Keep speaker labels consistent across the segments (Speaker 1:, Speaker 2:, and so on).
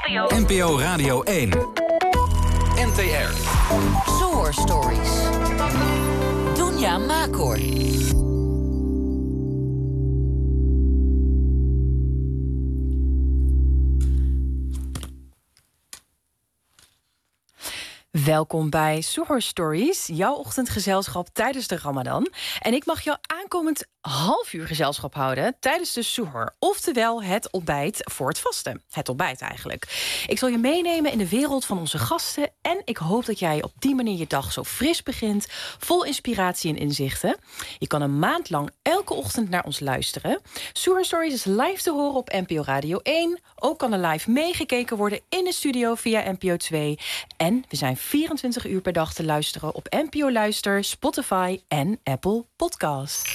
Speaker 1: NPO Radio 1. NTR.
Speaker 2: Soar Stories. Dunja Makor.
Speaker 3: Welkom bij Soar Stories, jouw ochtendgezelschap tijdens de Ramadan. En ik mag jou aankomend half uur gezelschap houden tijdens de Suhoor. Oftewel het ontbijt voor het vasten. Het ontbijt eigenlijk. Ik zal je meenemen in de wereld van onze gasten. En ik hoop dat jij op die manier je dag zo fris begint. Vol inspiratie en inzichten. Je kan een maand lang elke ochtend naar ons luisteren. Soar Stories is live te horen op NPO Radio 1. Ook kan er live meegekeken worden in de studio via NPO 2. En we zijn 24 uur per dag te luisteren op NPO Luister, Spotify en Apple Podcast.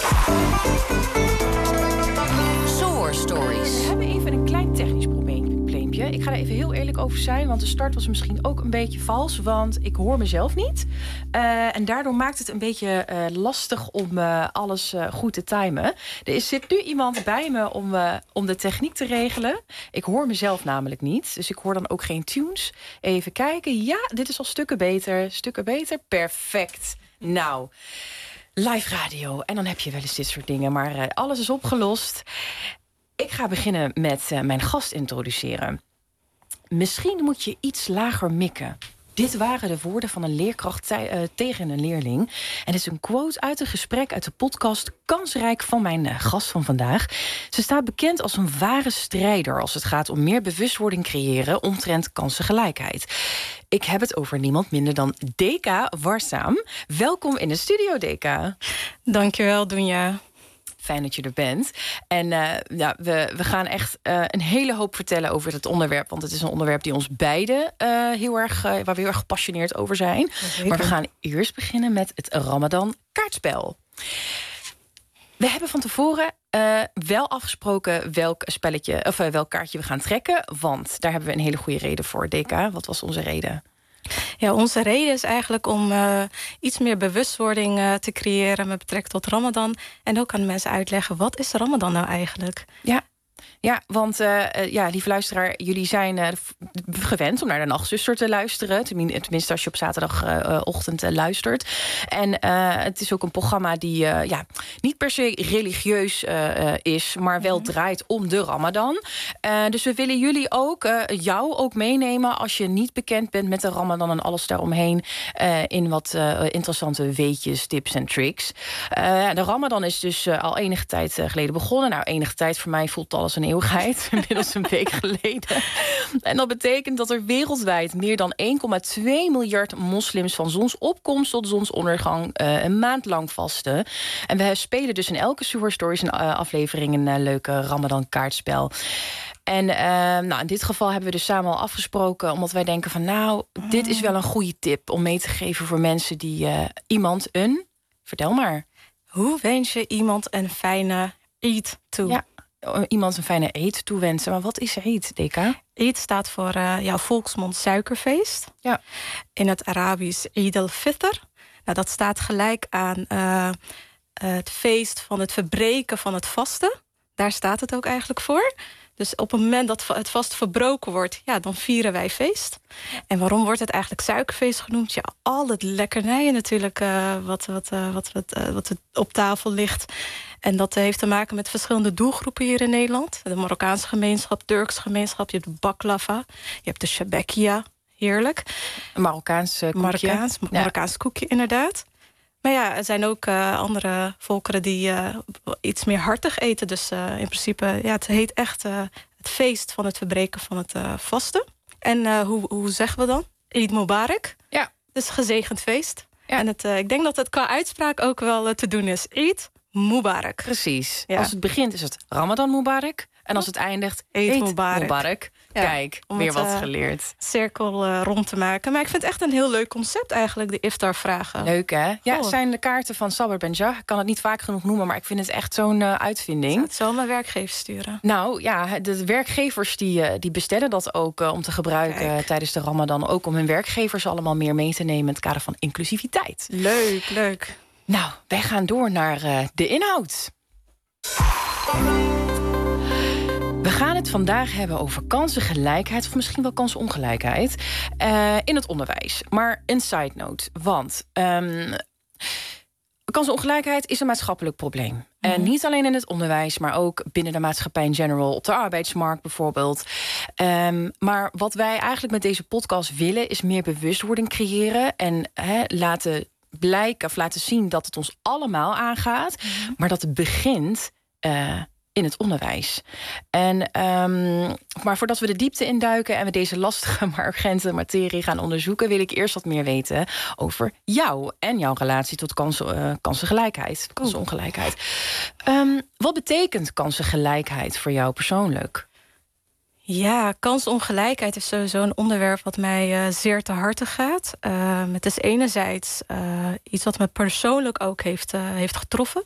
Speaker 2: Soar Stories.
Speaker 3: We hebben even een klein technisch probleempje. Ik ga er even heel eerlijk over zijn, want de start was misschien ook een beetje vals, want ik hoor mezelf niet. En daardoor maakt het een beetje lastig om alles goed te timen. Zit nu iemand bij me om de techniek te regelen. Ik hoor mezelf namelijk niet, dus ik hoor dan ook geen tunes. Even kijken. Ja, dit is al stukken beter. Stukken beter. Perfect. Nou, live radio. En dan heb je wel eens dit soort dingen, maar alles is opgelost. Ik ga beginnen met mijn gast introduceren. Misschien moet je iets lager mikken. Dit waren de woorden van een leerkracht tegen een leerling. En het is een quote uit een gesprek uit de podcast Kansrijk van mijn gast van vandaag. Ze staat bekend als een ware strijder als het gaat om meer bewustwording creëren omtrent kansengelijkheid. Ik heb het over niemand minder dan Deka Warsaam. Welkom in de studio, Deka.
Speaker 4: Dankjewel, Dunja.
Speaker 3: Fijn dat je er bent. En we gaan echt een hele hoop vertellen over het onderwerp. Want het is een onderwerp die ons beiden waar we heel erg gepassioneerd over zijn. Zeker. Maar we gaan eerst beginnen met het Ramadan kaartspel. We hebben van tevoren wel afgesproken welk kaartje we gaan trekken. Want daar hebben we een hele goede reden voor. Deka, wat was onze reden?
Speaker 4: Ja, onze reden is eigenlijk om iets meer bewustwording te creëren met betrekking tot Ramadan. En ook aan de mensen uitleggen, wat is Ramadan nou eigenlijk?
Speaker 3: Ja, want lieve luisteraar, jullie zijn gewend om naar de Nachtzuster te luisteren. Tenminste, als je op zaterdagochtend luistert. En het is ook een programma die niet per se religieus is, maar wel draait om de Ramadan. Dus we willen jullie jou ook meenemen als je niet bekend bent met de Ramadan en alles daaromheen, in wat interessante weetjes, tips en tricks. De Ramadan is dus al enige tijd geleden begonnen. Nou, enige tijd voor mij voelt alles een eeuwigheid, inmiddels een week geleden. En dat betekent dat er wereldwijd meer dan 1,2 miljard moslims van zonsopkomst tot zonsondergang een maand lang vasten. En we spelen dus in elke Soar Stories aflevering een leuke Ramadan kaartspel. En in dit geval hebben we dus samen al afgesproken, omdat wij denken van dit is wel een goede tip om mee te geven voor mensen die vertel maar.
Speaker 4: Hoe wens je iemand een fijne Eid toe?
Speaker 3: Ja. Iemand een fijne Eid toewensen. Maar wat is Eid, Deka?
Speaker 4: Eid staat voor jouw volksmond suikerfeest.
Speaker 3: Ja.
Speaker 4: In het Arabisch Eid al-Fitr. Nou, dat staat gelijk aan het feest van het verbreken van het vasten. Daar staat het ook eigenlijk voor. Dus op het moment dat het vast verbroken wordt, dan vieren wij feest. En waarom wordt het eigenlijk suikerfeest genoemd? Ja, al het lekkernijen natuurlijk wat op tafel ligt. En dat heeft te maken met verschillende doelgroepen hier in Nederland. De Marokkaanse gemeenschap, Turkse gemeenschap. Je hebt de baklava, je hebt de shabekia, heerlijk.
Speaker 3: Een Marokkaans koekje.
Speaker 4: Marokkaans koekje, inderdaad. Maar ja, er zijn ook andere volkeren die iets meer hartig eten. Dus in principe, het heet echt het feest van het verbreken van het vasten. En hoe zeggen we dan? Eid Mubarak. Ja. Dus gezegend feest. Ja. En ik denk dat het qua uitspraak ook wel te doen is. Eid Mubarak.
Speaker 3: Precies. Ja. Als het begint is het Ramadan Mubarak. En als het eindigt, Eid Mubarak. Ja, kijk, weer wat geleerd.
Speaker 4: Cirkel rond te maken. Maar ik vind het echt een heel leuk concept eigenlijk, de iftarvragen.
Speaker 3: Leuk, hè? Ja, het zijn de kaarten van Saber Benjah. Ik kan het niet vaak genoeg noemen, maar ik vind het echt zo'n uitvinding.
Speaker 4: Ik zal mijn werkgevers sturen.
Speaker 3: Nou ja, de werkgevers die bestellen dat ook om te gebruiken tijdens de Ramadan. Ook om hun werkgevers allemaal meer mee te nemen in het kader van inclusiviteit.
Speaker 4: Leuk.
Speaker 3: Nou, wij gaan door naar de inhoud. We gaan gaan het vandaag hebben over kansengelijkheid, of misschien wel kansenongelijkheid, in het onderwijs. Maar een side note, want kansenongelijkheid is een maatschappelijk probleem. En niet alleen in het onderwijs, maar ook binnen de maatschappij in general, op de arbeidsmarkt bijvoorbeeld. Maar wat wij eigenlijk met deze podcast willen, is meer bewustwording creëren en laten blijken of laten zien dat het ons allemaal aangaat, maar dat het begint in het onderwijs. Maar voordat we de diepte induiken en we deze lastige maar urgente materie gaan onderzoeken, wil ik eerst wat meer weten over jou en jouw relatie tot kansengelijkheid, kansenongelijkheid. Wat betekent kansengelijkheid voor jou persoonlijk?
Speaker 4: Ja, kansongelijkheid is sowieso een onderwerp wat mij zeer te harte gaat. Het is enerzijds iets wat me persoonlijk ook heeft getroffen.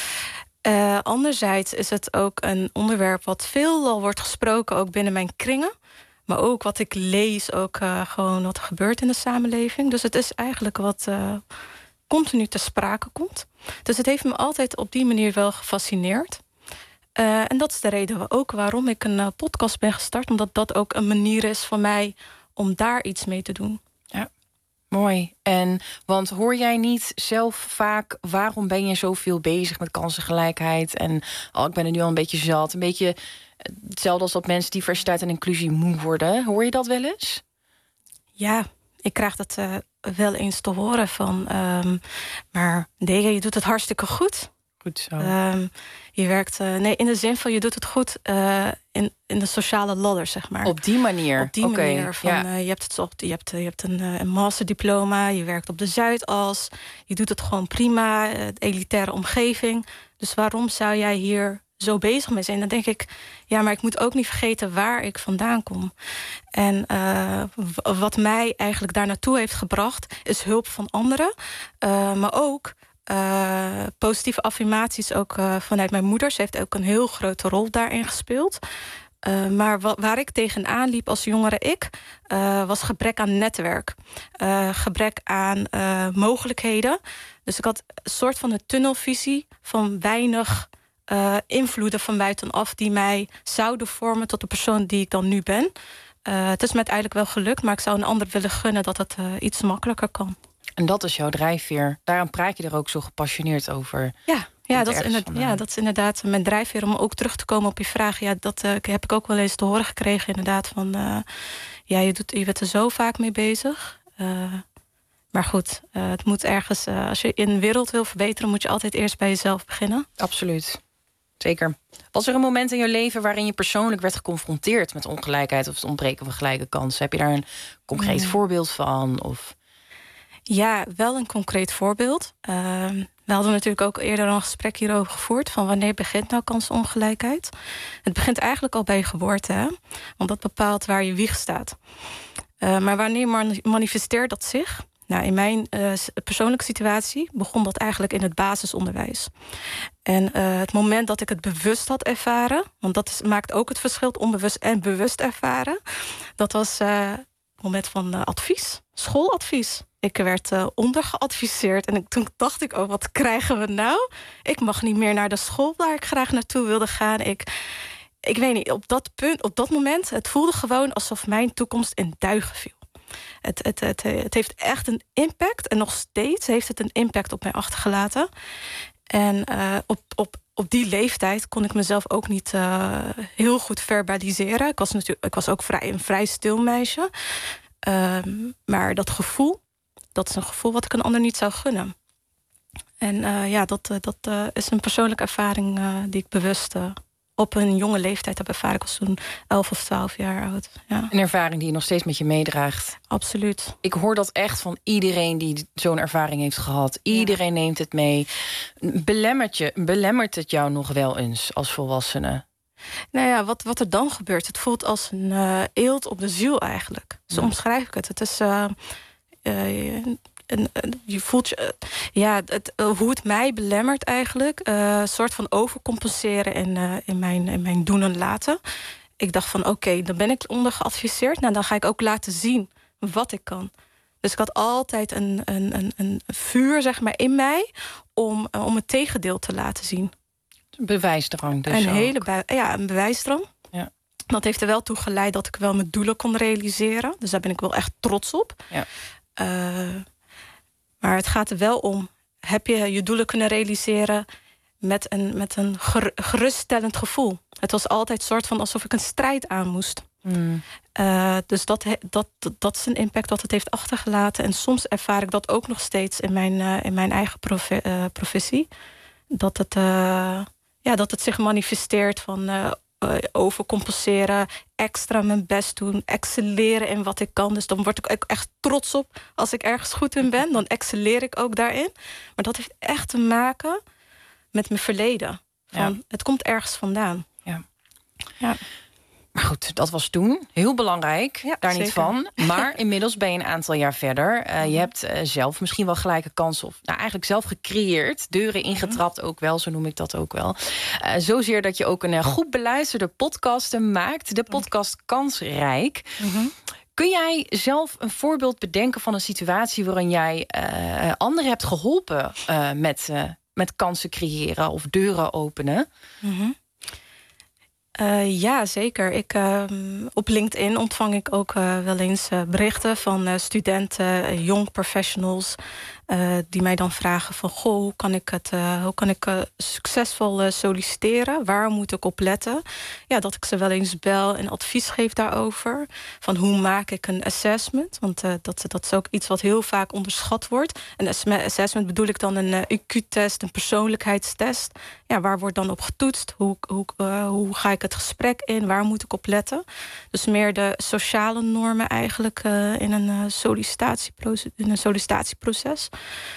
Speaker 4: Anderzijds is het ook een onderwerp wat veelal wordt gesproken, ook binnen mijn kringen. Maar ook wat ik lees, ook gewoon wat er gebeurt in de samenleving. Dus het is eigenlijk wat continu ter sprake komt. Dus het heeft me altijd op die manier wel gefascineerd. En dat is de reden ook waarom ik een podcast ben gestart. Omdat dat ook een manier is voor mij om daar iets mee te doen.
Speaker 3: Ja, mooi. Want hoor jij niet zelf vaak, waarom ben je zoveel bezig met kansengelijkheid? En ik ben er nu al een beetje zat. Een beetje hetzelfde als dat mensen diversiteit en inclusie moe worden. Hoor je dat wel eens? Ja,
Speaker 4: ik krijg dat wel eens te horen van. Maar nee, je doet het hartstikke goed.
Speaker 3: Goed zo.
Speaker 4: Je werkt, in de zin van je doet het goed in de sociale ladder, zeg maar.
Speaker 3: Op die manier?
Speaker 4: Op die manier. Je hebt een masterdiploma, je werkt op de Zuidas. Je doet het gewoon prima, de elitaire omgeving. Dus waarom zou jij hier zo bezig mee zijn? Dan denk ik, ja, maar ik moet ook niet vergeten waar ik vandaan kom. En wat mij eigenlijk daar naartoe heeft gebracht, is hulp van anderen. Maar ook positieve affirmaties ook vanuit mijn moeder. Ze heeft ook een heel grote rol daarin gespeeld. Maar waar ik tegenaan liep als jongere was gebrek aan netwerk. Gebrek aan mogelijkheden. Dus ik had een soort van een tunnelvisie van weinig invloeden van buitenaf die mij zouden vormen tot de persoon die ik dan nu ben. Het is me uiteindelijk wel gelukt, maar ik zou een ander willen gunnen dat het iets makkelijker kan.
Speaker 3: En dat is jouw drijfveer. Daarom praat je er ook zo gepassioneerd over.
Speaker 4: Dat is inderdaad mijn drijfveer. Om ook terug te komen op je vraag. Ja, dat heb ik ook wel eens te horen gekregen inderdaad. Van, je bent er zo vaak mee bezig. Maar goed, het moet ergens. Als je in de wereld wil verbeteren, moet je altijd eerst bij jezelf beginnen.
Speaker 3: Absoluut. Zeker. Was er een moment in je leven waarin je persoonlijk werd geconfronteerd met ongelijkheid of het ontbreken van gelijke kansen? Heb je daar een concreet voorbeeld van? Of?
Speaker 4: Ja, wel een concreet voorbeeld. We hadden natuurlijk ook eerder een gesprek hierover gevoerd. Van wanneer begint nou kansongelijkheid? Het begint eigenlijk al bij je geboorte. Hè? Want dat bepaalt waar je wieg staat. Maar wanneer manifesteert dat zich? Nou, in mijn persoonlijke situatie begon dat eigenlijk in het basisonderwijs. En het moment dat ik het bewust had ervaren, want dat maakt ook het verschil, onbewust en bewust ervaren. Dat was het moment van advies, schooladvies. Ik werd ondergeadviseerd en toen dacht ik, wat krijgen we nou? Ik mag niet meer naar de school waar ik graag naartoe wilde gaan. Ik weet niet, op dat moment, het voelde gewoon alsof mijn toekomst in duigen viel. Het heeft echt een impact en nog steeds heeft het een impact op mij achtergelaten. En op die leeftijd kon ik mezelf ook niet heel goed verbaliseren. Ik was ook een vrij stil meisje. Maar dat gevoel, dat is een gevoel wat ik een ander niet zou gunnen. En dat is een persoonlijke ervaring die ik bewust op een jonge leeftijd heb ervaren. Ik was toen 11 of 12 jaar oud. Ja.
Speaker 3: Een ervaring die je nog steeds met je meedraagt.
Speaker 4: Absoluut.
Speaker 3: Ik hoor dat echt van iedereen die zo'n ervaring heeft gehad. Iedereen neemt het mee. Belemmert het jou nog wel eens als volwassene?
Speaker 4: Nou ja, wat er dan gebeurt, het voelt als een eelt op de ziel eigenlijk. Zo omschrijf ik het. Het is je voelt hoe het mij belemmert eigenlijk. Een soort van overcompenseren in mijn doen en laten. Ik dacht van oké, dan ben ik ondergeadviseerd. Nou, dan ga ik ook laten zien wat ik kan. Dus ik had altijd een vuur, zeg maar, in mij om het tegendeel te laten zien.
Speaker 3: Een bewijsdrang dus.
Speaker 4: Een bewijsdrang.
Speaker 3: Ja.
Speaker 4: Dat heeft er wel toe geleid dat ik wel mijn doelen kon realiseren. Dus daar ben ik wel echt trots op.
Speaker 3: Ja.
Speaker 4: Maar het gaat er wel om, heb je je doelen kunnen realiseren met een geruststellend gevoel. Het was altijd soort van alsof ik een strijd aan moest. Dus dat is een impact dat het heeft achtergelaten. En soms ervaar ik dat ook nog steeds in mijn eigen professie. Dat het zich manifesteert van overcompenseren, extra mijn best doen, excelleren in wat ik kan. Dus dan word ik ook echt trots op als ik ergens goed in ben. Dan excelleer ik ook daarin. Maar dat heeft echt te maken met mijn verleden. Het komt ergens vandaan. Ja.
Speaker 3: Maar goed, dat was toen heel belangrijk, daar
Speaker 4: zeker.
Speaker 3: niet van. Maar inmiddels ben je een aantal jaar verder. Je hebt zelf misschien wel gelijke kansen, of eigenlijk zelf gecreëerd. Deuren ingetrapt ook wel, zo noem ik dat ook wel. Zozeer dat je ook een goed beluisterde podcast maakt. De podcast Kansrijk. Kun jij zelf een voorbeeld bedenken van een situatie waarin jij anderen hebt geholpen met kansen creëren of deuren openen?
Speaker 4: Ja, zeker. Op LinkedIn ontvang ik ook wel eens berichten van studenten, young professionals, die mij dan vragen van, goh, hoe kan ik succesvol solliciteren? Waar moet ik op letten? Ja, dat ik ze wel eens bel en advies geef daarover. Van hoe maak ik een assessment? Want dat is ook iets wat heel vaak onderschat wordt. Een assessment bedoel ik dan een IQ-test, een persoonlijkheidstest. Ja, waar wordt dan op getoetst? Hoe ga ik het gesprek in? Waar moet ik op letten? Dus meer de sociale normen eigenlijk in een sollicitatieproces.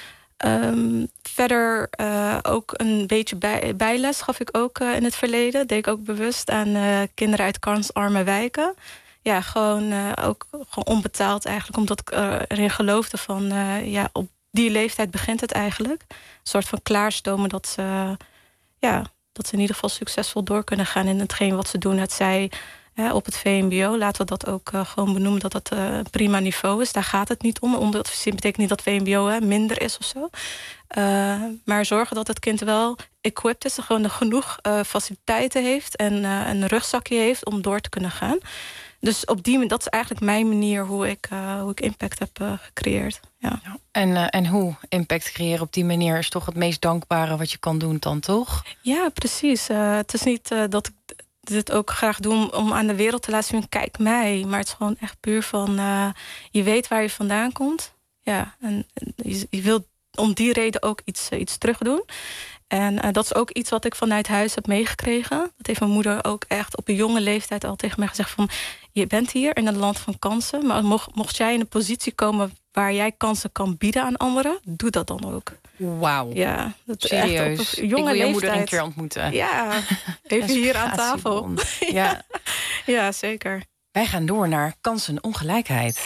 Speaker 4: Verder ook een beetje bijles gaf ik ook in het verleden. Deed ik ook bewust aan kinderen uit kansarme wijken. Ja, gewoon onbetaald eigenlijk. Omdat ik erin geloofde van, op die leeftijd begint het eigenlijk. Een soort van klaarstomen dat ze in ieder geval succesvol door kunnen gaan in hetgeen wat ze doen. Het zij op het VMBO, laten we dat ook gewoon benoemen, dat het een prima niveau is. Daar gaat het niet om. Onderadviseren betekent niet dat VMBO minder is of zo. Maar zorgen dat het kind wel equipped is, gewoon genoeg faciliteiten heeft en een rugzakje heeft om door te kunnen gaan. Dus dat is eigenlijk mijn manier hoe ik impact heb gecreëerd. Ja.
Speaker 3: En hoe impact creëren op die manier is toch het meest dankbare wat je kan doen dan, toch?
Speaker 4: Ja, precies. Het is niet dat ik dit ook graag doe om aan de wereld te laten zien, kijk mij. Maar het is gewoon echt puur van, je weet waar je vandaan komt. Ja, en je wilt om die reden ook iets terug doen. En dat is ook iets wat ik vanuit huis heb meegekregen. Dat heeft mijn moeder ook echt op een jonge leeftijd al tegen mij gezegd van, je bent hier in een land van kansen, maar mocht jij in een positie komen waar jij kansen kan bieden aan anderen, doe dat dan ook.
Speaker 3: Wauw.
Speaker 4: Ja, dat is
Speaker 3: serieus.
Speaker 4: Echt op een jonge
Speaker 3: ik wil je
Speaker 4: leeftijd.
Speaker 3: moeder een keer ontmoeten.
Speaker 4: Ja, even hier aan tafel.
Speaker 3: Ja.
Speaker 4: Ja, zeker.
Speaker 3: Wij gaan door naar kansenongelijkheid.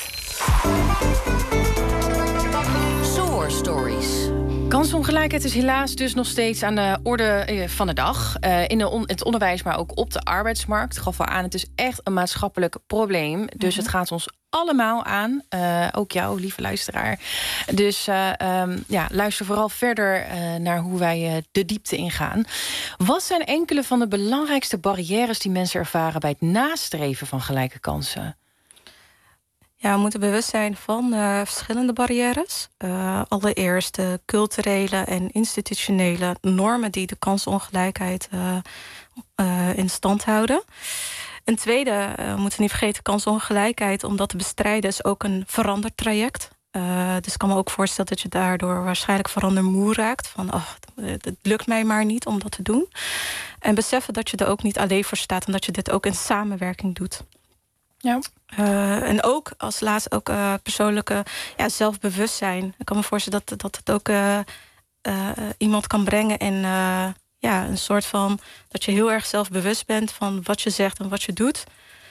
Speaker 2: Soar Stories.
Speaker 3: Kansenongelijkheid is helaas dus nog steeds aan de orde van de dag. In het onderwijs, maar ook op de arbeidsmarkt. Ik gaf al aan, het is echt een maatschappelijk probleem. Dus het gaat ons allemaal aan. Ook jou, lieve luisteraar. Dus luister vooral verder naar hoe wij de diepte ingaan. Wat zijn enkele van de belangrijkste barrières die mensen ervaren bij het nastreven van gelijke kansen?
Speaker 4: Ja, we moeten bewust zijn van verschillende barrières. Allereerst de culturele en institutionele normen die de kansenongelijkheid in stand houden. Een tweede, we moeten niet vergeten, kansenongelijkheid, om dat te bestrijden, is ook een verandertraject. Dus ik kan me ook voorstellen dat je daardoor waarschijnlijk verandermoe raakt. Van, het lukt mij maar niet om dat te doen. En beseffen dat je er ook niet alleen voor staat en dat je dit ook in samenwerking doet.
Speaker 3: Ja.
Speaker 4: En ook als laatste ook persoonlijke zelfbewustzijn. Ik kan me voorstellen dat het ook iemand kan brengen in een soort van dat je heel erg zelfbewust bent van wat je zegt en wat je doet.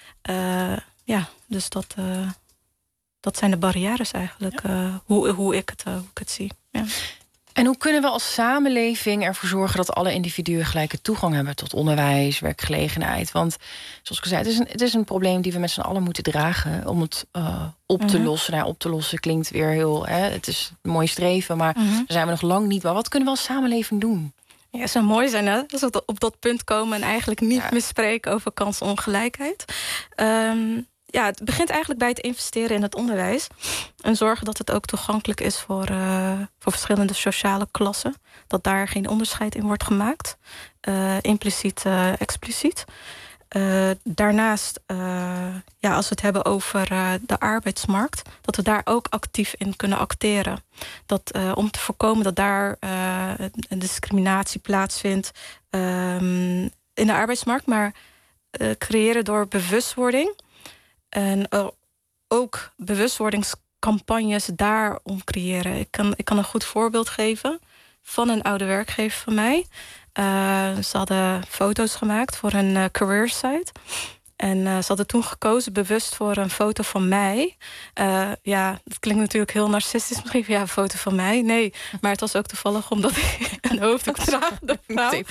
Speaker 4: Dus dat zijn de barrières eigenlijk. Hoe ik het zie. Ja.
Speaker 3: En hoe kunnen we als samenleving ervoor zorgen dat alle individuen gelijke toegang hebben tot onderwijs, werkgelegenheid? Want zoals ik zei, het is een probleem die we met z'n allen moeten dragen om het op te lossen. Nou, op te lossen klinkt weer heel, het is een mooi streven, maar daar zijn we nog lang niet. Maar wat kunnen we als samenleving doen?
Speaker 4: Ja, het zou mooi zijn, hè? Als we op dat punt komen en eigenlijk niet meer spreken over kansenongelijkheid. Het begint eigenlijk bij het investeren in het onderwijs. En zorgen dat het ook toegankelijk is voor verschillende sociale klassen. Dat daar geen onderscheid in wordt gemaakt. Impliciet, expliciet. Daarnaast, als we het hebben over de arbeidsmarkt, dat we daar ook actief in kunnen acteren. Dat, om te voorkomen dat daar een discriminatie plaatsvindt in de arbeidsmarkt, maar creëren door bewustwording. En ook bewustwordingscampagnes daarom creëren. Ik kan een goed voorbeeld geven van een oude werkgever van mij. Ze hadden foto's gemaakt voor een career site. En ze hadden toen gekozen bewust voor een foto van mij. Dat klinkt natuurlijk heel narcistisch misschien. Een foto van mij. Nee, maar het was ook toevallig omdat ik een hoofddoekdragende vrouw...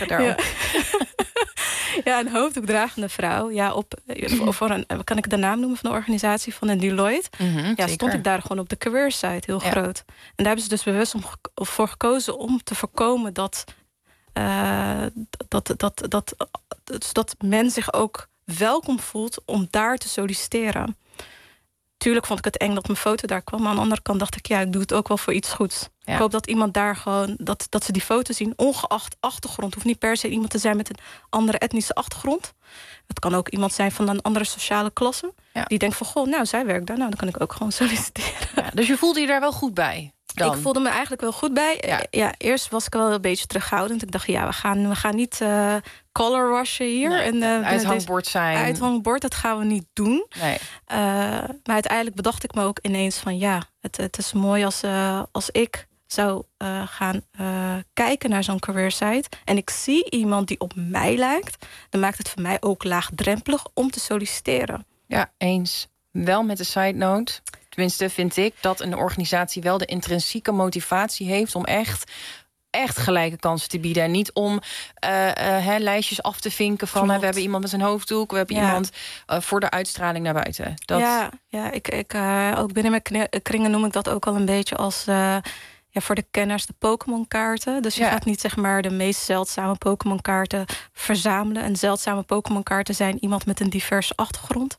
Speaker 4: een hoofddoekdragende vrouw. Kan ik de naam noemen van de organisatie van een Deloitte? Stond ik daar gewoon op de career site, heel groot. En daar hebben ze dus bewust voor gekozen om te voorkomen dat men zich ook welkom voelt om daar te solliciteren. Tuurlijk vond ik het eng dat mijn foto daar kwam. Maar aan de andere kant dacht ik, ik doe het ook wel voor iets goeds. Ja. Ik hoop dat iemand daar gewoon, dat ze die foto zien, ongeacht achtergrond. Hoeft niet per se iemand te zijn met een andere etnische achtergrond. Het kan ook iemand zijn van een andere sociale klasse. Ja. Die denkt van, zij werkt daar. Dan kan ik ook gewoon solliciteren. Ja,
Speaker 3: dus je voelde je daar wel goed bij? Dan.
Speaker 4: Ik voelde me eigenlijk wel goed bij. Eerst was ik wel een beetje terughoudend. Ik dacht, we gaan niet color washen hier.
Speaker 3: Nee, uithangbord zijn.
Speaker 4: Uithangbord, dat gaan we niet doen. Nee. Maar uiteindelijk bedacht ik me ook ineens van... het is mooi als ik zou gaan kijken naar zo'n career site... en ik zie iemand die op mij lijkt... dan maakt het voor mij ook laagdrempelig om te solliciteren.
Speaker 3: Ja, eens. Wel met de side note... Tenminste, vind ik dat een organisatie wel de intrinsieke motivatie heeft... om echt gelijke kansen te bieden. En niet om lijstjes af te vinken van... we hebben iemand met zijn hoofddoek... we hebben iemand voor de uitstraling naar buiten.
Speaker 4: Ik ook binnen mijn kringen noem ik dat ook al een beetje als... voor de kenners de Pokémon-kaarten. Dus je gaat niet zeg maar de meest zeldzame Pokémon-kaarten verzamelen. En zeldzame Pokémon-kaarten zijn iemand met een diverse achtergrond.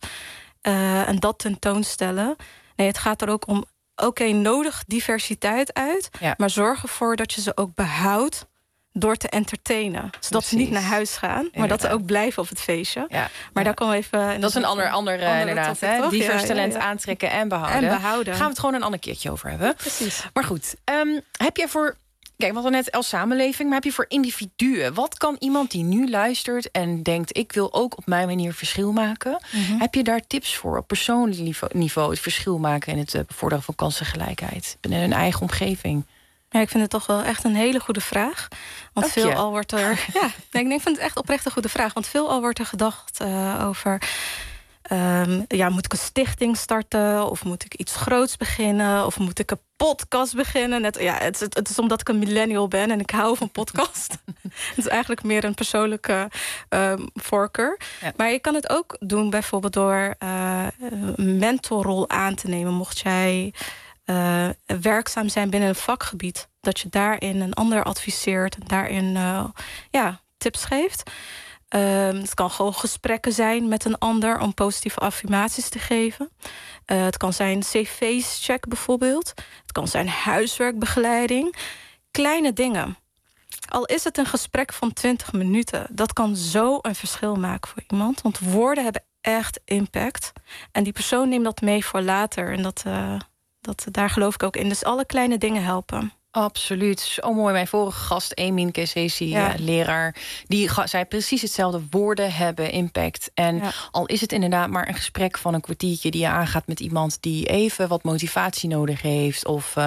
Speaker 4: En dat tentoonstellen... Nee, het gaat er ook om, nodig diversiteit uit... maar zorg ervoor dat je ze ook behoudt door te entertainen. Zodat ze niet naar huis gaan, maar dat ze ook blijven op het feestje. Ja. Maar daar komen we even...
Speaker 3: Dat is een ander inderdaad, hè? Divers talent aantrekken en behouden. Gaan we het gewoon een ander keertje over hebben.
Speaker 4: Precies.
Speaker 3: Maar goed, heb jij voor... Kijk, we hadden net als samenleving, maar heb je voor individuen... wat kan iemand die nu luistert en denkt... ik wil ook op mijn manier verschil maken... Heb je daar tips voor op persoonlijk niveau... het verschil maken en het bevorderen van kansengelijkheid... binnen hun eigen omgeving?
Speaker 4: Ja, ik vind het toch wel echt een hele goede vraag. Want veelal wordt er... ik vind het echt oprecht een goede vraag. Want veelal wordt er gedacht over... moet ik een stichting starten? Of moet ik iets groots beginnen? Of moet ik een podcast beginnen? Het is omdat ik een millennial ben en ik hou van podcast. Het is eigenlijk meer een persoonlijke voorkeur. Ja. Maar je kan het ook doen bijvoorbeeld door een mentorrol aan te nemen. Mocht jij werkzaam zijn binnen een vakgebied. Dat je daarin een ander adviseert. En daarin tips geeft. Het kan gewoon gesprekken zijn met een ander... om positieve affirmaties te geven. Het kan zijn cv's check bijvoorbeeld. Het kan zijn huiswerkbegeleiding. Kleine dingen. Al is het een gesprek van 20 minuten... dat kan zo een verschil maken voor iemand. Want woorden hebben echt impact. En die persoon neemt dat mee voor later. En daar geloof ik ook in. Dus alle kleine dingen helpen.
Speaker 3: Absoluut. Zo mooi. Mijn vorige gast, Emin Kesesi, leraar... die zei precies hetzelfde. Woorden hebben impact. En al is het inderdaad maar een gesprek van een kwartiertje... die je aangaat met iemand die even wat motivatie nodig heeft. Of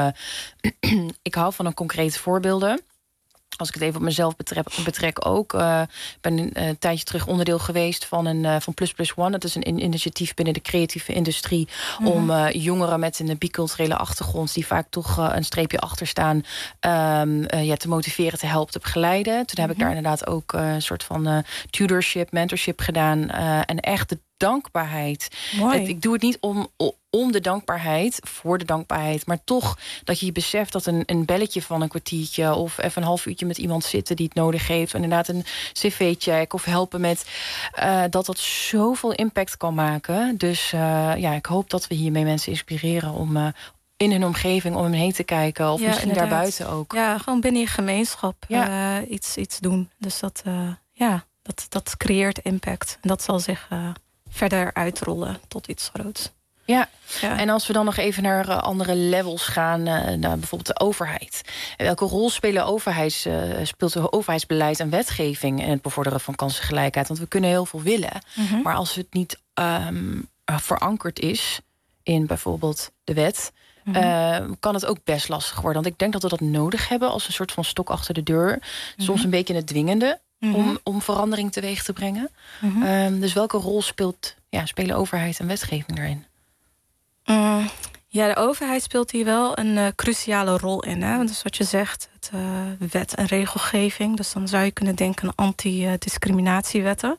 Speaker 3: ik hou van een concrete voorbeelden. Als ik het even op mezelf betrek ook. Ik ben een tijdje terug onderdeel geweest van Plus One. Dat is een initiatief binnen de creatieve industrie... om jongeren met een biculturele achtergrond... die vaak toch een streepje achter staan... te motiveren, te helpen, te begeleiden. Toen heb ik daar inderdaad ook een soort van tutorship, mentorship gedaan. En echt dankbaarheid.
Speaker 4: Mooi.
Speaker 3: Ik doe het niet om de dankbaarheid, voor de dankbaarheid, maar toch dat je beseft dat een belletje van een kwartiertje of even een half uurtje met iemand zitten die het nodig heeft, inderdaad een cv-check of helpen met dat zoveel impact kan maken. Dus ik hoop dat we hiermee mensen inspireren om in hun omgeving om hem heen te kijken, of misschien
Speaker 4: inderdaad.
Speaker 3: daarbuiten ook.
Speaker 4: Ja, gewoon binnen je gemeenschap iets doen. Dus dat creëert impact. En dat zal zich verder uitrollen tot iets groots.
Speaker 3: Ja, en als we dan nog even naar andere levels gaan, naar bijvoorbeeld de overheid. Welke rol speelt de overheidsbeleid en wetgeving in het bevorderen van kansengelijkheid? Want we kunnen heel veel willen, maar als het niet verankerd is in bijvoorbeeld de wet, kan het ook best lastig worden. Want ik denk dat we dat nodig hebben als een soort van stok achter de deur. Soms een beetje het dwingende om verandering teweeg te brengen. Dus welke rol spelen overheid en wetgeving daarin?
Speaker 4: De overheid speelt hier wel een cruciale rol in. Hè? Want dat is wat je zegt, het wet en regelgeving. Dus dan zou je kunnen denken aan anti-discriminatiewetten.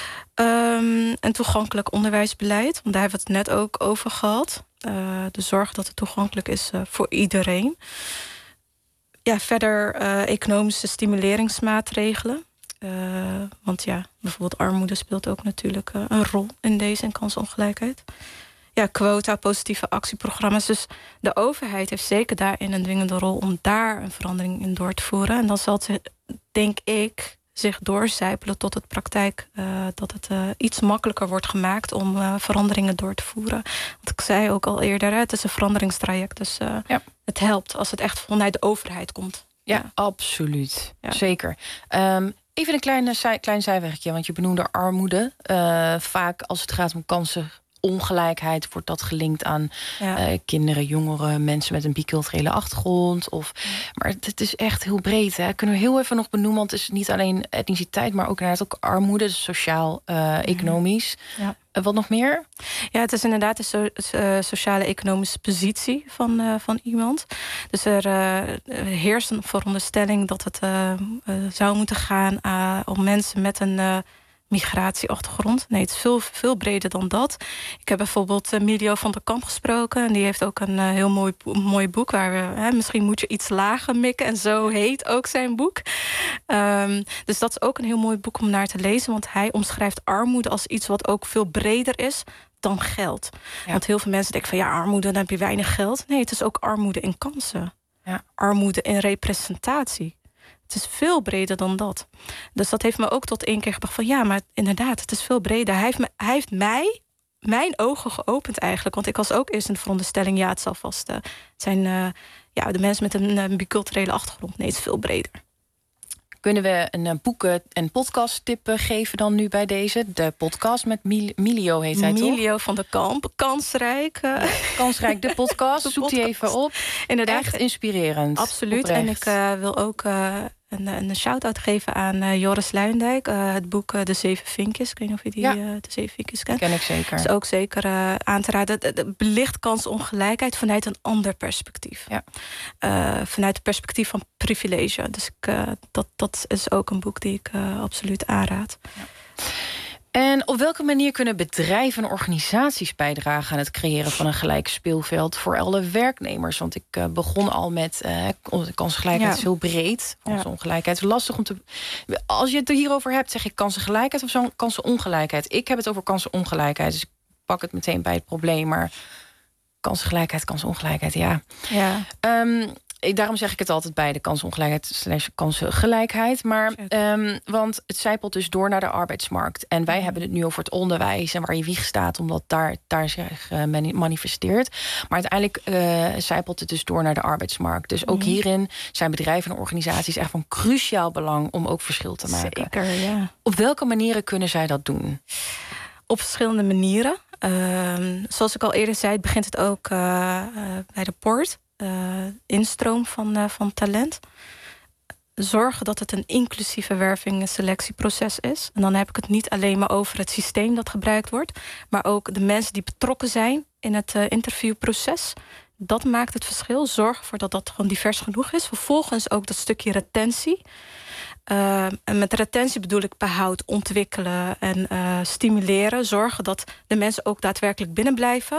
Speaker 4: En toegankelijk onderwijsbeleid. Want daar hebben we het net ook over gehad. De zorg dat het toegankelijk is voor iedereen. Ja, verder economische stimuleringsmaatregelen. Want bijvoorbeeld armoede speelt ook natuurlijk een rol in deze en kansongelijkheid. Ja, quota, positieve actieprogramma's. Dus de overheid heeft zeker daarin een dwingende rol om daar een verandering in door te voeren. En dan zal het, denk ik, zich doorcijpelen tot het praktijk. Dat het iets makkelijker wordt gemaakt om veranderingen door te voeren. Want ik zei ook al eerder, het is een veranderingstraject. Dus het helpt als het echt vanuit de overheid komt.
Speaker 3: Ja, absoluut. Ja. Zeker. Even een klein zijwegje, want je benoemde armoede. Vaak als het gaat om kansenongelijkheid wordt dat gelinkt aan kinderen, jongeren, mensen met een biculturele achtergrond. Maar het is echt heel breed. Hè? Kunnen we heel even nog benoemen, want het is niet alleen etniciteit, maar ook inderdaad ook armoede, dus sociaal, economisch. Ja. Wat nog meer?
Speaker 4: Ja, het is inderdaad de sociale economische positie van iemand. Dus er heerst een veronderstelling dat het zou moeten gaan om mensen met een migratieachtergrond. Nee, het is veel breder dan dat. Ik heb bijvoorbeeld Milio van der Kamp gesproken. En die heeft ook een heel mooi boek waar we misschien moet je iets lager mikken. En zo heet ook zijn boek. Dus dat is ook een heel mooi boek om naar te lezen. Want hij omschrijft armoede als iets wat ook veel breder is dan geld. Ja. Want heel veel mensen denken van armoede, dan heb je weinig geld. Nee, het is ook armoede in kansen. Ja. Armoede in representatie. Het is veel breder dan dat. Dus dat heeft me ook tot 1 keer gebracht van maar inderdaad, het is veel breder. Hij heeft mijn ogen geopend eigenlijk. Want ik was ook eerst in de veronderstelling, het zal vast zijn de mensen met een biculturele achtergrond. Nee, het is veel breder.
Speaker 3: Kunnen we een boeken- en podcast-tip geven dan nu bij deze? De podcast met Milio heet hij toch?
Speaker 4: Milio van der Kamp, Kansrijk.
Speaker 3: Kansrijk, de podcast. Zoek die even op.
Speaker 4: Inderdaad.
Speaker 3: Echt inspirerend.
Speaker 4: Absoluut.
Speaker 3: Oprecht.
Speaker 4: En ik wil ook een shout-out geven aan Joris Luijendijk. Het boek De Zeven Vinkjes. Ik weet niet of je De Zeven Vinkjes kent.
Speaker 3: Ken ik zeker.
Speaker 4: Dat is ook zeker aan te raden. Het belicht kansongelijkheid vanuit een ander perspectief. Ja. Vanuit het perspectief van privilege. Dus dat is ook een boek die ik absoluut aanraad. Ja.
Speaker 3: En op welke manier kunnen bedrijven en organisaties bijdragen aan het creëren van een gelijk speelveld voor alle werknemers? Want ik begon al met kansengelijkheid is heel breed. Kansongelijkheid is lastig om te. Als je het hierover hebt, zeg ik kansengelijkheid of kansenongelijkheid? Ik heb het over kansenongelijkheid, dus ik pak het meteen bij het probleem. Maar kansengelijkheid, kansenongelijkheid, daarom zeg ik het altijd bij de kansongelijkheid / kansengelijkheid. Maar want het zijpelt dus door naar de arbeidsmarkt. En wij hebben het nu over het onderwijs en waar je wieg staat, omdat daar zich manifesteert. Maar uiteindelijk zijpelt het dus door naar de arbeidsmarkt. Dus ook hierin zijn bedrijven en organisaties echt van cruciaal belang om ook verschil te maken.
Speaker 4: Zeker, ja.
Speaker 3: Op welke manieren kunnen zij dat doen?
Speaker 4: Op verschillende manieren. Zoals ik al eerder zei, begint het ook bij de poort. Instroom van talent. Zorgen dat het een inclusieve werving- en selectieproces is. En dan heb ik het niet alleen maar over het systeem dat gebruikt wordt, maar ook de mensen die betrokken zijn in het interviewproces. Dat maakt het verschil. Zorg ervoor dat dat gewoon divers genoeg is. Vervolgens ook dat stukje retentie. En met retentie bedoel ik behoud, ontwikkelen en stimuleren. Zorgen dat de mensen ook daadwerkelijk binnen blijven.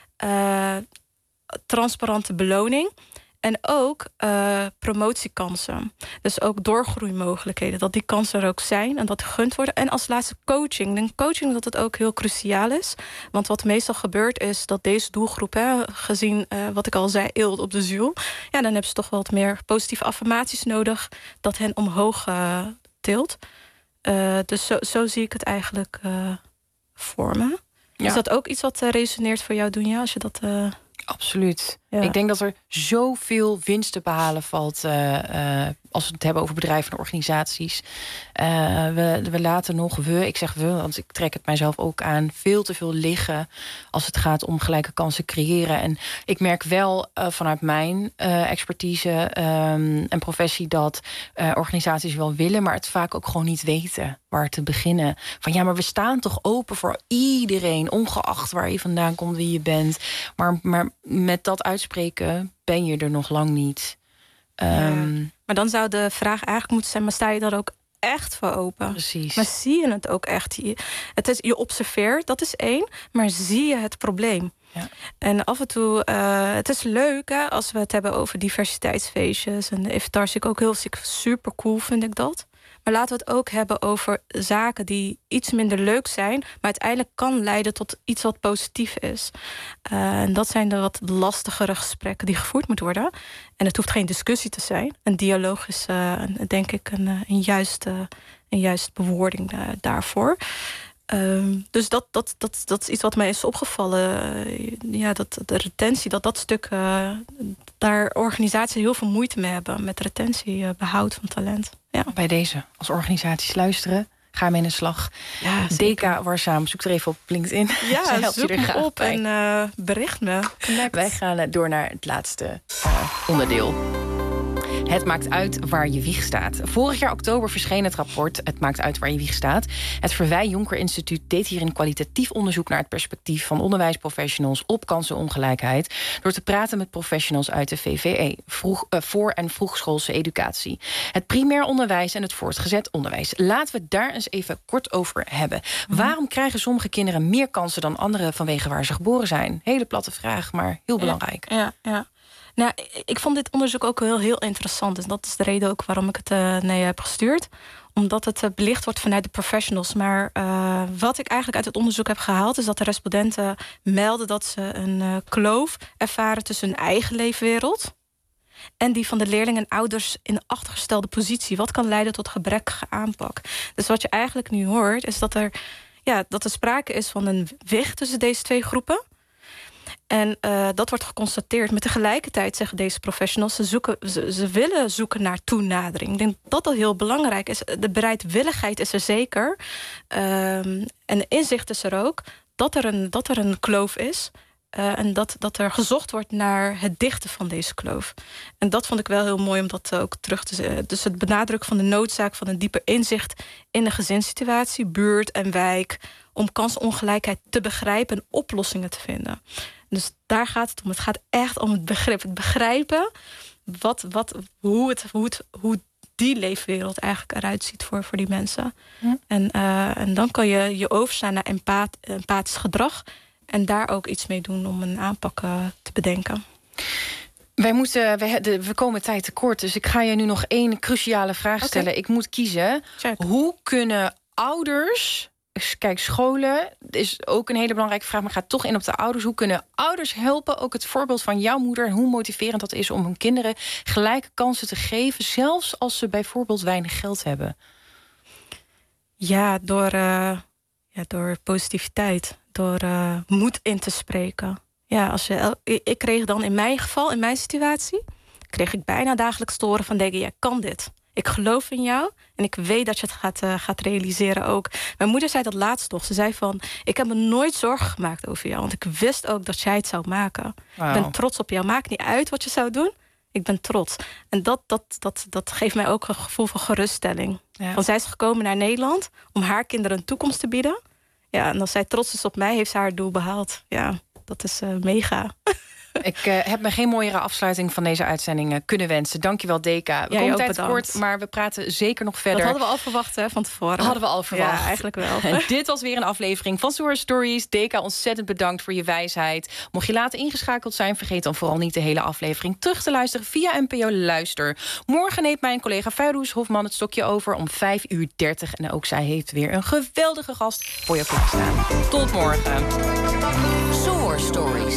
Speaker 4: Transparante beloning. En ook promotiekansen. Dus ook doorgroeimogelijkheden. Dat die kansen er ook zijn en dat gegund worden. En als laatste coaching. Ik denk coaching dat het ook heel cruciaal is. Want wat meestal gebeurt is dat deze doelgroep... gezien wat ik al zei, eelt op de ziel... ja, dan hebben ze toch wel wat meer positieve affirmaties nodig... dat hen omhoog tilt. Dus zo zie ik het eigenlijk voor me. Ja. Is dat ook iets wat resoneert voor jou, Dunja? Als je dat...
Speaker 3: Absoluut.
Speaker 4: Ja.
Speaker 3: Ik denk dat er zoveel winst te behalen valt... als we het hebben over bedrijven en organisaties. We laten nog ik zeg we, want ik trek het mijzelf ook aan... veel te veel liggen als het gaat om gelijke kansen creëren. En ik merk wel vanuit mijn expertise en professie... dat organisaties wel willen, maar het vaak ook gewoon niet weten... waar te beginnen. Van ja, maar we staan toch open voor iedereen... ongeacht waar je vandaan komt, wie je bent. Maar met dat uitspreken ben je er nog lang niet...
Speaker 4: Maar dan zou de vraag eigenlijk moeten zijn... maar sta je daar ook echt voor open?
Speaker 3: Precies.
Speaker 4: Maar zie je het ook echt? Je observeert, dat is 1. Maar zie je het probleem? Ja. En af en toe, het is leuk als we het hebben over diversiteitsfeestjes... en de iftars, ik ook heel super cool vind ik dat. Maar laten we het ook hebben over zaken die iets minder leuk zijn... maar uiteindelijk kan leiden tot iets wat positief is. En dat zijn de wat lastigere gesprekken die gevoerd moeten worden. En het hoeft geen discussie te zijn. Een dialoog is, denk ik, een juiste bewoording daarvoor. Dus dat is iets wat mij is opgevallen. Dat de retentie, dat stuk... daar organisaties heel veel moeite mee hebben... met retentie, behoud van talent. Ja.
Speaker 3: Bij deze, als organisaties luisteren... ga mee in de slag.
Speaker 4: Ja,
Speaker 3: DK Warzaam, zoek er even op LinkedIn.
Speaker 4: Ja, zoek me op bij. En bericht me. Connect.
Speaker 3: Wij gaan door naar het laatste onderdeel. Het maakt uit waar je wieg staat. Vorig jaar oktober verscheen het rapport Het maakt uit waar je wieg staat. Het Verwij Jonker Instituut deed hierin kwalitatief onderzoek... naar het perspectief van onderwijsprofessionals op kansenongelijkheid... door te praten met professionals uit de VVE, voor- en vroegschoolse educatie. Het primair onderwijs en het voortgezet onderwijs. Laten we het daar eens even kort over hebben. Waarom krijgen sommige kinderen meer kansen dan anderen... vanwege waar ze geboren zijn? Hele platte vraag, maar heel belangrijk.
Speaker 4: Ja. Nou, ik vond dit onderzoek ook heel interessant. Dus dat is de reden ook waarom ik het naar je heb gestuurd. Omdat het belicht wordt vanuit de professionals. Maar wat ik eigenlijk uit het onderzoek heb gehaald... is dat de respondenten melden dat ze een kloof ervaren... tussen hun eigen leefwereld... en die van de leerlingen en ouders in een achtergestelde positie. Wat kan leiden tot gebrekkige aanpak. Dus wat je eigenlijk nu hoort, is dat er sprake is van een weg tussen deze twee groepen... En dat wordt geconstateerd. Maar tegelijkertijd zeggen deze professionals... ze willen zoeken naar toenadering. Ik denk dat dat heel belangrijk is. De bereidwilligheid is er zeker. En de inzicht is er ook dat er een kloof is... en dat er gezocht wordt naar het dichten van deze kloof. En dat vond ik wel heel mooi om dat ook terug te zetten. Dus het benadrukken van de noodzaak van een dieper inzicht... in de gezinssituatie, buurt en wijk... om kansongelijkheid te begrijpen en oplossingen te vinden. Dus daar gaat het om. Het gaat echt om het begrip. Het begrijpen hoe die leefwereld eigenlijk eruit ziet voor die mensen. Ja. En dan kan je overslaan naar empathisch gedrag... en daar ook iets mee doen om een aanpak te bedenken.
Speaker 3: We komen tijd tekort, dus ik ga je nu nog 1 cruciale vraag stellen. Ik moet kiezen. Check. Hoe kunnen ouders... Kijk, scholen is ook een hele belangrijke vraag... maar gaat toch in op de ouders. Hoe kunnen ouders helpen? Ook het voorbeeld van jouw moeder... en hoe motiverend dat is om hun kinderen gelijke kansen te geven... zelfs als ze bijvoorbeeld weinig geld hebben.
Speaker 4: Ja, door positiviteit. Door moed in te spreken. Ja, ik kreeg dan in mijn geval, in mijn situatie... kreeg ik bijna dagelijks te horen van... jij kan dit. Ik geloof in jou en ik weet dat je het gaat realiseren ook. Mijn moeder zei dat laatst nog. Ze zei van, ik heb me nooit zorgen gemaakt over jou. Want ik wist ook dat jij het zou maken. Wow. Ik ben trots op jou. Maakt niet uit wat je zou doen. Ik ben trots. En dat geeft mij ook een gevoel van geruststelling. Ja. Want zij is gekomen naar Nederland om haar kinderen een toekomst te bieden. Ja, en als zij trots is op mij, heeft ze haar doel behaald. Ja, dat is mega.
Speaker 3: Ik heb me geen mooiere afsluiting van deze uitzending kunnen wensen. Dankjewel, Deka. We komen tijd kort, maar we praten zeker nog verder.
Speaker 4: Dat hadden we al verwacht, hè, van tevoren.
Speaker 3: Hadden we al verwacht.
Speaker 4: Ja, eigenlijk wel.
Speaker 3: En dit was weer een aflevering van Soar Stories. Deka, ontzettend bedankt voor je wijsheid. Mocht je later ingeschakeld zijn, vergeet dan vooral niet de hele aflevering terug te luisteren via NPO Luister. Morgen neemt mijn collega Feyrouz Hofman het stokje over om 5:30. En ook zij heeft weer een geweldige gast voor je klaarstaan. Tot morgen.
Speaker 2: Soar Stories.